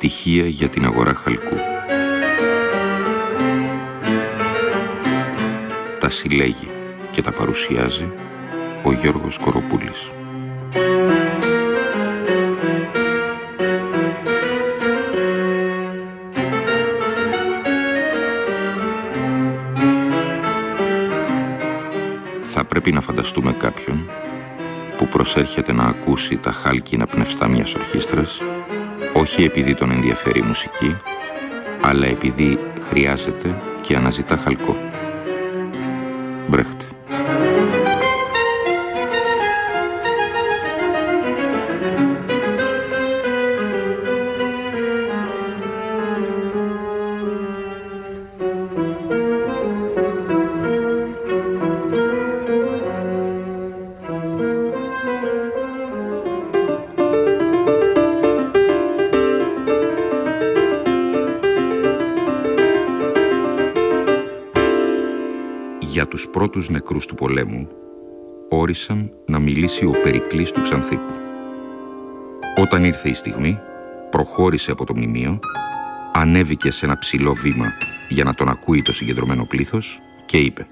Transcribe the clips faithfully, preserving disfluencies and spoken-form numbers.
Στοιχεία για την αγορά χαλκού. Τα συλλέγει και τα παρουσιάζει ο Γιώργος Κοροπούλης. Θα πρέπει να φανταστούμε κάποιον που προσέρχεται να ακούσει τα χάλκινα πνευστά μιας ορχήστρας, όχι επειδή τον ενδιαφέρει η μουσική, αλλά επειδή χρειάζεται και αναζητά χαλκό. Μπρέχτ. Για τους πρώτους νεκρούς του πολέμου όρισαν να μιλήσει ο Περικλής του Ξανθίππου. Όταν ήρθε η στιγμή, προχώρησε από το μνημείο, ανέβηκε σε ένα ψηλό βήμα για να τον ακούει το συγκεντρωμένο πλήθος και είπε: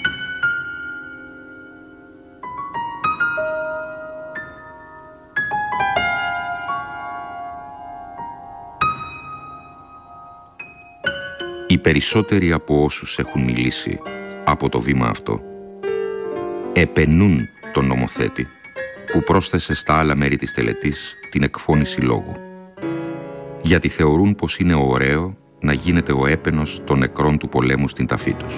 «Οι περισσότεροι από όσους έχουν μιλήσει από το βήμα αυτό επενούν τον νομοθέτη που πρόσθεσε στα άλλα μέρη της τελετής την εκφώνηση λόγου, γιατί θεωρούν πως είναι ωραίο να γίνεται ο έπαινος των νεκρών του πολέμου στην ταφή τους.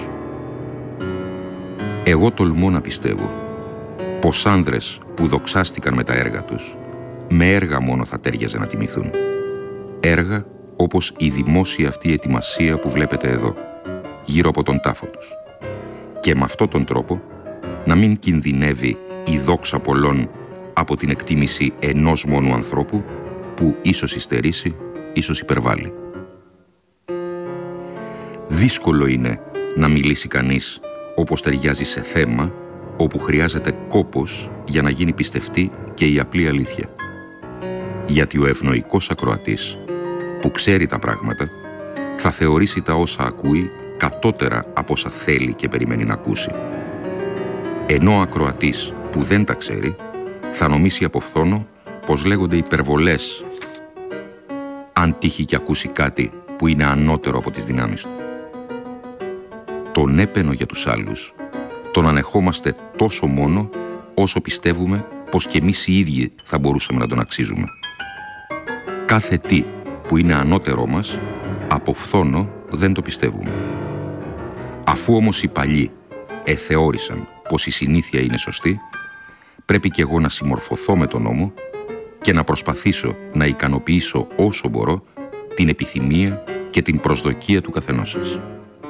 Εγώ τολμώ να πιστεύω πως άνδρες που δοξάστηκαν με τα έργα τους, με έργα μόνο θα τέριαζε να τιμηθούν. Έργα όπως η δημόσια αυτή ετοιμασία που βλέπετε εδώ, γύρω από τον τάφο τους. Και με αυτόν τον τρόπο να μην κινδυνεύει η δόξα πολλών από την εκτίμηση ενός μόνου ανθρώπου που ίσως υστερήσει, ίσως υπερβάλλει. Δύσκολο είναι να μιλήσει κανείς όπως ταιριάζει σε θέμα όπου χρειάζεται κόπος για να γίνει πιστευτή και η απλή αλήθεια. Γιατί ο ευνοϊκός ακροατής που ξέρει τα πράγματα θα θεωρήσει τα όσα ακούει κατώτερα από όσα θέλει και περιμένει να ακούσει. Ενώ ο ακροατής που δεν τα ξέρει θα νομίσει από φθόνο πως λέγονται υπερβολές αν τύχει και ακούσει κάτι που είναι ανώτερο από τις δυνάμεις του. Τον έπαινο για τους άλλους τον ανεχόμαστε τόσο μόνο όσο πιστεύουμε πως και εμείς οι ίδιοι θα μπορούσαμε να τον αξίζουμε. Κάθε τι που είναι ανώτερό μας από φθόνο δεν το πιστεύουμε. Αφού όμως οι παλιοί εθεώρησαν πως η συνήθεια είναι σωστή, πρέπει και εγώ να συμμορφωθώ με τον νόμο και να προσπαθήσω να ικανοποιήσω όσο μπορώ την επιθυμία και την προσδοκία του καθενός σας.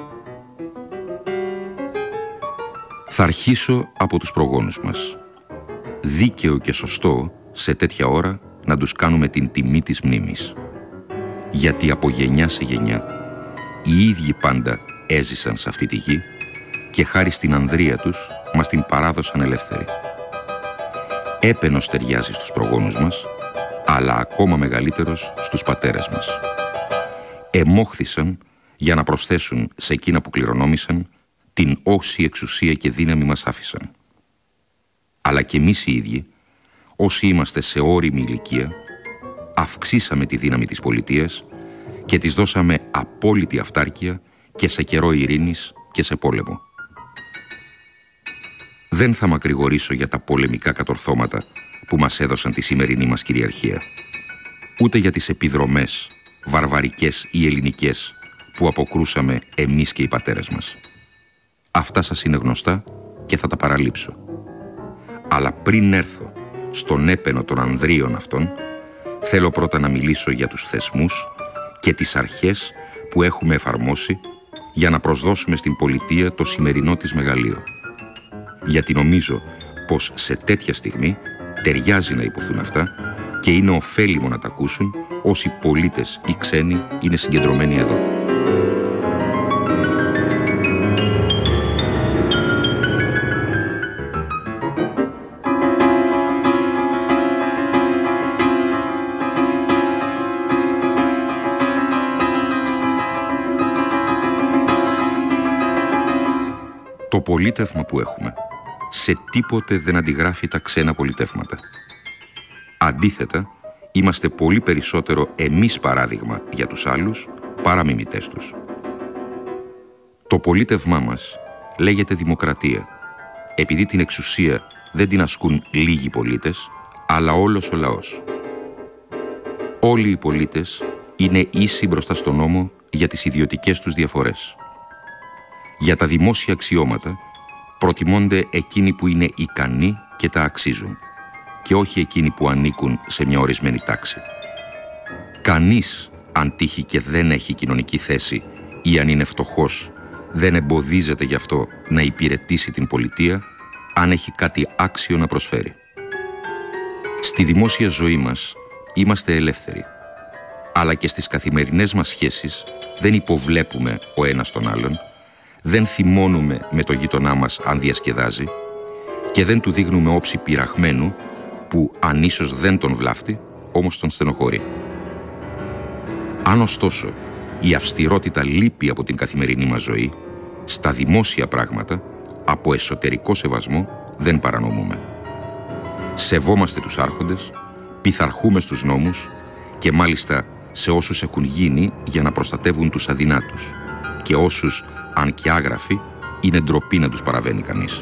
Θα αρχίσω από τους προγόνους μας. Δίκαιο και σωστό σε τέτοια ώρα να τους κάνουμε την τιμή της μνήμης. Γιατί από γενιά σε γενιά οι ίδιοι πάντα έζησαν σε αυτή τη γη και χάρη στην ανδρεία τους μας την παράδωσαν ελεύθερη. Έπαινος ταιριάζει στους προγόνους μας, αλλά ακόμα μεγαλύτερος στους πατέρες μας. Εμόχθησαν για να προσθέσουν σε εκείνα που κληρονόμησαν την όση εξουσία και δύναμη μας άφησαν. Αλλά και εμείς οι ίδιοι, όσοι είμαστε σε ώριμη ηλικία, αυξήσαμε τη δύναμη της πολιτείας και της δώσαμε απόλυτη αυτάρκεια και σε καιρό ειρήνης και σε πόλεμο. Δεν θα μακρηγορήσω για τα πολεμικά κατορθώματα που μας έδωσαν τη σημερινή μας κυριαρχία, ούτε για τις επιδρομές, βαρβαρικές ή ελληνικές, που αποκρούσαμε εμείς και οι πατέρες μας. Αυτά σας είναι γνωστά και θα τα παραλείψω. Αλλά πριν έρθω στον έπαινο των ανδρίων αυτών, θέλω πρώτα να μιλήσω για τους θεσμούς και τις αρχές που έχουμε εφαρμόσει για να προσδώσουμε στην πολιτεία το σημερινό της μεγαλείο. Γιατί νομίζω πως σε τέτοια στιγμή ταιριάζει να υποθούν αυτά και είναι ωφέλιμο να τα ακούσουν όσοι πολίτες ή ξένοι είναι συγκεντρωμένοι εδώ. Το πολίτευμα που έχουμε σε τίποτε δεν αντιγράφει τα ξένα πολιτεύματα. Αντίθετα, είμαστε πολύ περισσότερο εμείς παράδειγμα για τους άλλους παρά μιμητές τους. Το πολίτευμά μας λέγεται δημοκρατία, επειδή την εξουσία δεν την ασκούν λίγοι πολίτες, αλλά όλος ο λαός. Όλοι οι πολίτες είναι ίσοι μπροστά στον νόμο για τις ιδιωτικές τους διαφορές. Για τα δημόσια αξιώματα προτιμώνται εκείνοι που είναι ικανοί και τα αξίζουν και όχι εκείνοι που ανήκουν σε μια ορισμένη τάξη. Κανείς, αν τύχει και δεν έχει κοινωνική θέση ή αν είναι φτωχός, δεν εμποδίζεται γι' αυτό να υπηρετήσει την πολιτεία αν έχει κάτι άξιο να προσφέρει. Στη δημόσια ζωή μας είμαστε ελεύθεροι, αλλά και στις καθημερινές μας σχέσεις δεν υποβλέπουμε ο ένας τον άλλον, δεν θυμώνουμε με το γείτονά μας αν διασκεδάζει και δεν του δείχνουμε όψη πειραγμένου που αν ίσως δεν τον βλάφτει, όμως τον στενοχωρεί. Αν ωστόσο η αυστηρότητα λείπει από την καθημερινή μας ζωή, στα δημόσια πράγματα, από εσωτερικό σεβασμό δεν παρανομούμε. Σεβόμαστε τους άρχοντες, πειθαρχούμε στους νόμους και μάλιστα σε όσους έχουν γίνει για να προστατεύουν τους αδυνάτους και όσους, αν και άγραφοι, είναι ντροπή να τους παραβαίνει κανείς.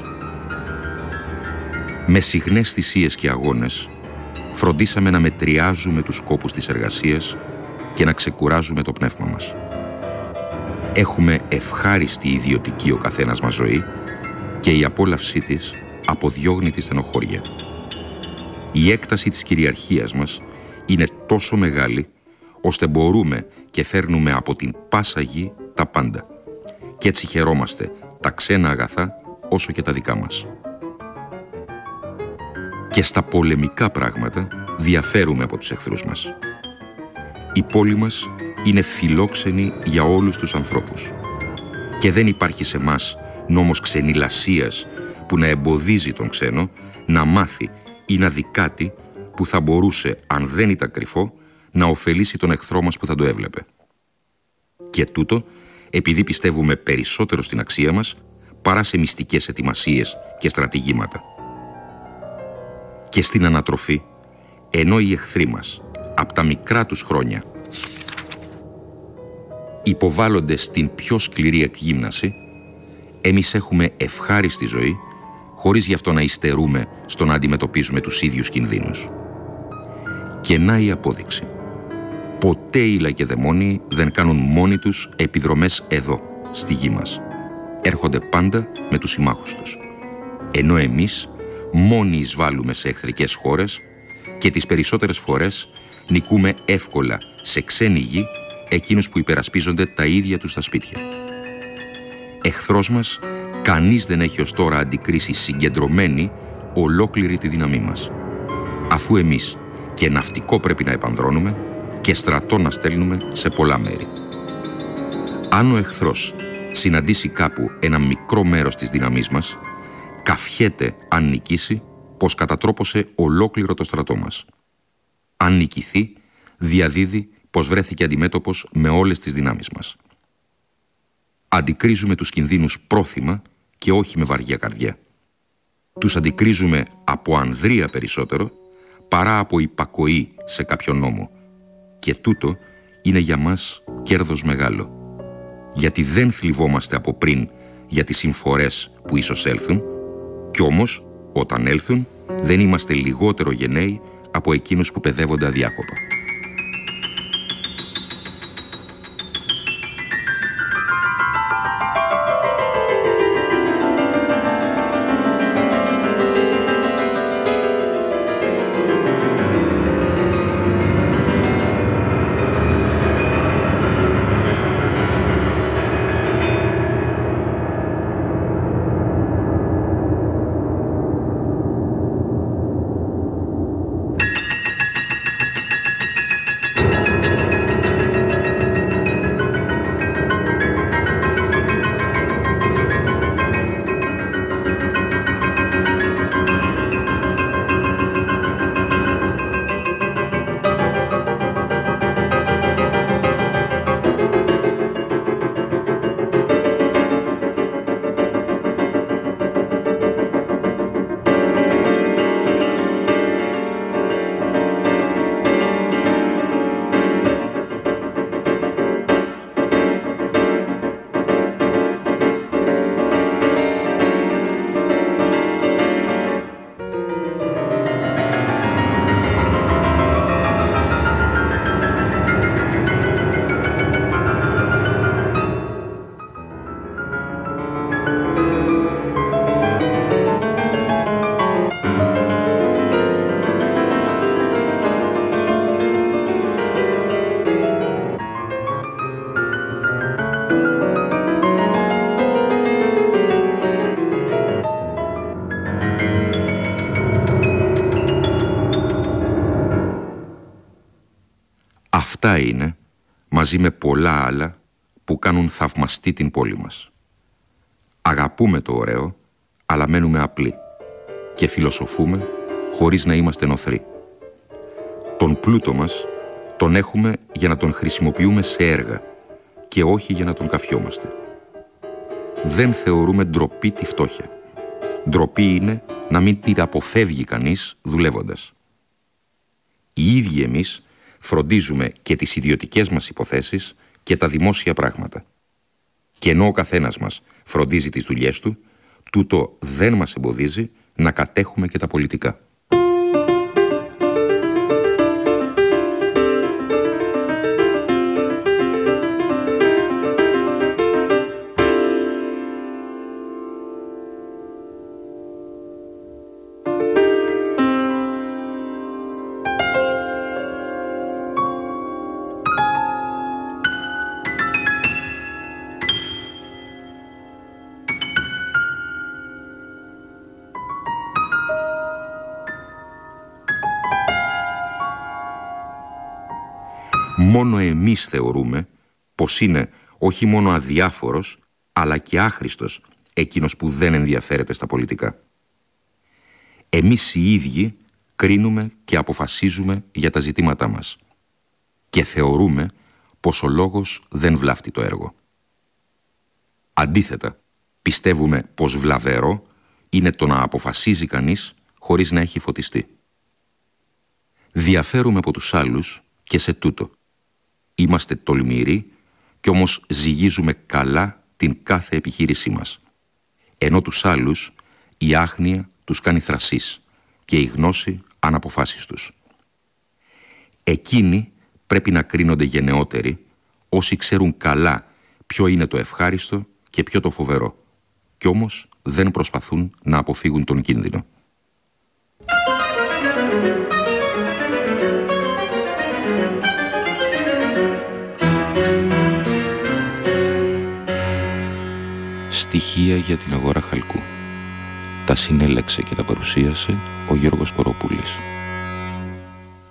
Με συχνές θυσίες και αγώνες φροντίσαμε να μετριάζουμε τους κόπους της εργασίας και να ξεκουράζουμε το πνεύμα μας. Έχουμε ευχάριστη ιδιωτική ο καθένας μας ζωή και η απόλαυσή της αποδιώγνει τη στενοχώρια. Η έκταση της κυριαρχίας μας είναι τόσο μεγάλη ώστε μπορούμε και φέρνουμε από την πάσα γη τα πάντα και έτσι χαιρόμαστε τα ξένα αγαθά όσο και τα δικά μας. Και στα πολεμικά πράγματα διαφέρουμε από τους εχθρούς μας. Η πόλη μας είναι φιλόξενη για όλους τους ανθρώπους και δεν υπάρχει σε μας νόμος ξενιλασίας που να εμποδίζει τον ξένο να μάθει ή να δει κάτι που θα μπορούσε, αν δεν ήταν κρυφό, να ωφελήσει τον εχθρό μας που θα το έβλεπε. Και τούτο επειδή πιστεύουμε περισσότερο στην αξία μας παρά σε μυστικές ετοιμασίες και στρατηγήματα. Και στην ανατροφή, ενώ οι εχθροί μας, από τα μικρά τους χρόνια, υποβάλλονται στην πιο σκληρή εκγύμναση, εμείς έχουμε ευχάριστη ζωή, χωρίς γι' αυτό να υστερούμε στο να αντιμετωπίζουμε τους ίδιους κινδύνους. Και να η απόδειξη. Ποτέ οι λακεδαιμόνιοι δεν κάνουν μόνοι τους επιδρομές εδώ, στη γη μας. Έρχονται πάντα με τους συμμάχους τους. Ενώ εμείς μόνοι εισβάλλουμε σε εχθρικές χώρες και τις περισσότερες φορές νικούμε εύκολα σε ξένη γη εκείνους που υπερασπίζονται τα ίδια τους τα σπίτια. Εχθρός μας κανείς δεν έχει ως τώρα αντικρίσει συγκεντρωμένη ολόκληρη τη δύναμή μας. Αφού εμείς και ναυτικό πρέπει να επανδρώνουμε και στρατό να στέλνουμε σε πολλά μέρη. Αν ο εχθρός συναντήσει κάπου ένα μικρό μέρος της δύναμής μας, καυχέται αν νικήσει πως κατατρόπωσε ολόκληρο το στρατό μας. Αν νικηθεί, διαδίδει πως βρέθηκε αντιμέτωπος με όλες τις δυνάμεις μας. Αντικρίζουμε τους κινδύνους πρόθυμα και όχι με βαριά καρδιά. Τους αντικρίζουμε από ανδρεία περισσότερο παρά από υπακοή σε κάποιον νόμο. Και τούτο είναι για μας κέρδος μεγάλο. Γιατί δεν θλιβόμαστε από πριν για τις συμφορές που ίσως έλθουν, κι όμως όταν έλθουν δεν είμαστε λιγότερο γενναίοι από εκείνους που παιδεύονται αδιάκοπα. Αυτά είναι, μαζί με πολλά άλλα, που κάνουν θαυμαστή την πόλη μας. Αγαπούμε το ωραίο, αλλά μένουμε απλοί και φιλοσοφούμε χωρίς να είμαστε νοθροί. Τον πλούτο μας τον έχουμε για να τον χρησιμοποιούμε σε έργα και όχι για να τον καφιόμαστε. Δεν θεωρούμε ντροπή τη φτώχεια. Ντροπή είναι να μην την αποφεύγει κανείς δουλεύοντας. Οι ίδιοι εμείς φροντίζουμε και τις ιδιωτικές μας υποθέσεις και τα δημόσια πράγματα. Και ενώ ο καθένας μας φροντίζει τις δουλειές του, τούτο δεν μας εμποδίζει να κατέχουμε και τα πολιτικά. Μόνο εμείς θεωρούμε πως είναι όχι μόνο αδιάφορος, αλλά και άχρηστος εκείνος που δεν ενδιαφέρεται στα πολιτικά. Εμείς οι ίδιοι κρίνουμε και αποφασίζουμε για τα ζητήματά μας και θεωρούμε πως ο λόγος δεν βλάφτει το έργο. Αντίθετα, πιστεύουμε πως βλαβερό είναι το να αποφασίζει κανείς χωρίς να έχει φωτιστεί. Διαφέρουμε από τους άλλους και σε τούτο. Είμαστε τολμηροί κι όμως ζυγίζουμε καλά την κάθε επιχείρησή μας. Ενώ τους άλλους η άγνοια τους κάνει θρασείς και η γνώση αναποφάσεις τους. Εκείνοι πρέπει να κρίνονται γενναιότεροι όσοι ξέρουν καλά ποιο είναι το ευχάριστο και ποιο το φοβερό, κι όμως δεν προσπαθούν να αποφύγουν τον κίνδυνο. Στοιχεία για την αγορά χαλκού. Τα συνέλεξε και τα παρουσίασε ο Γιώργος Κοροπούλης.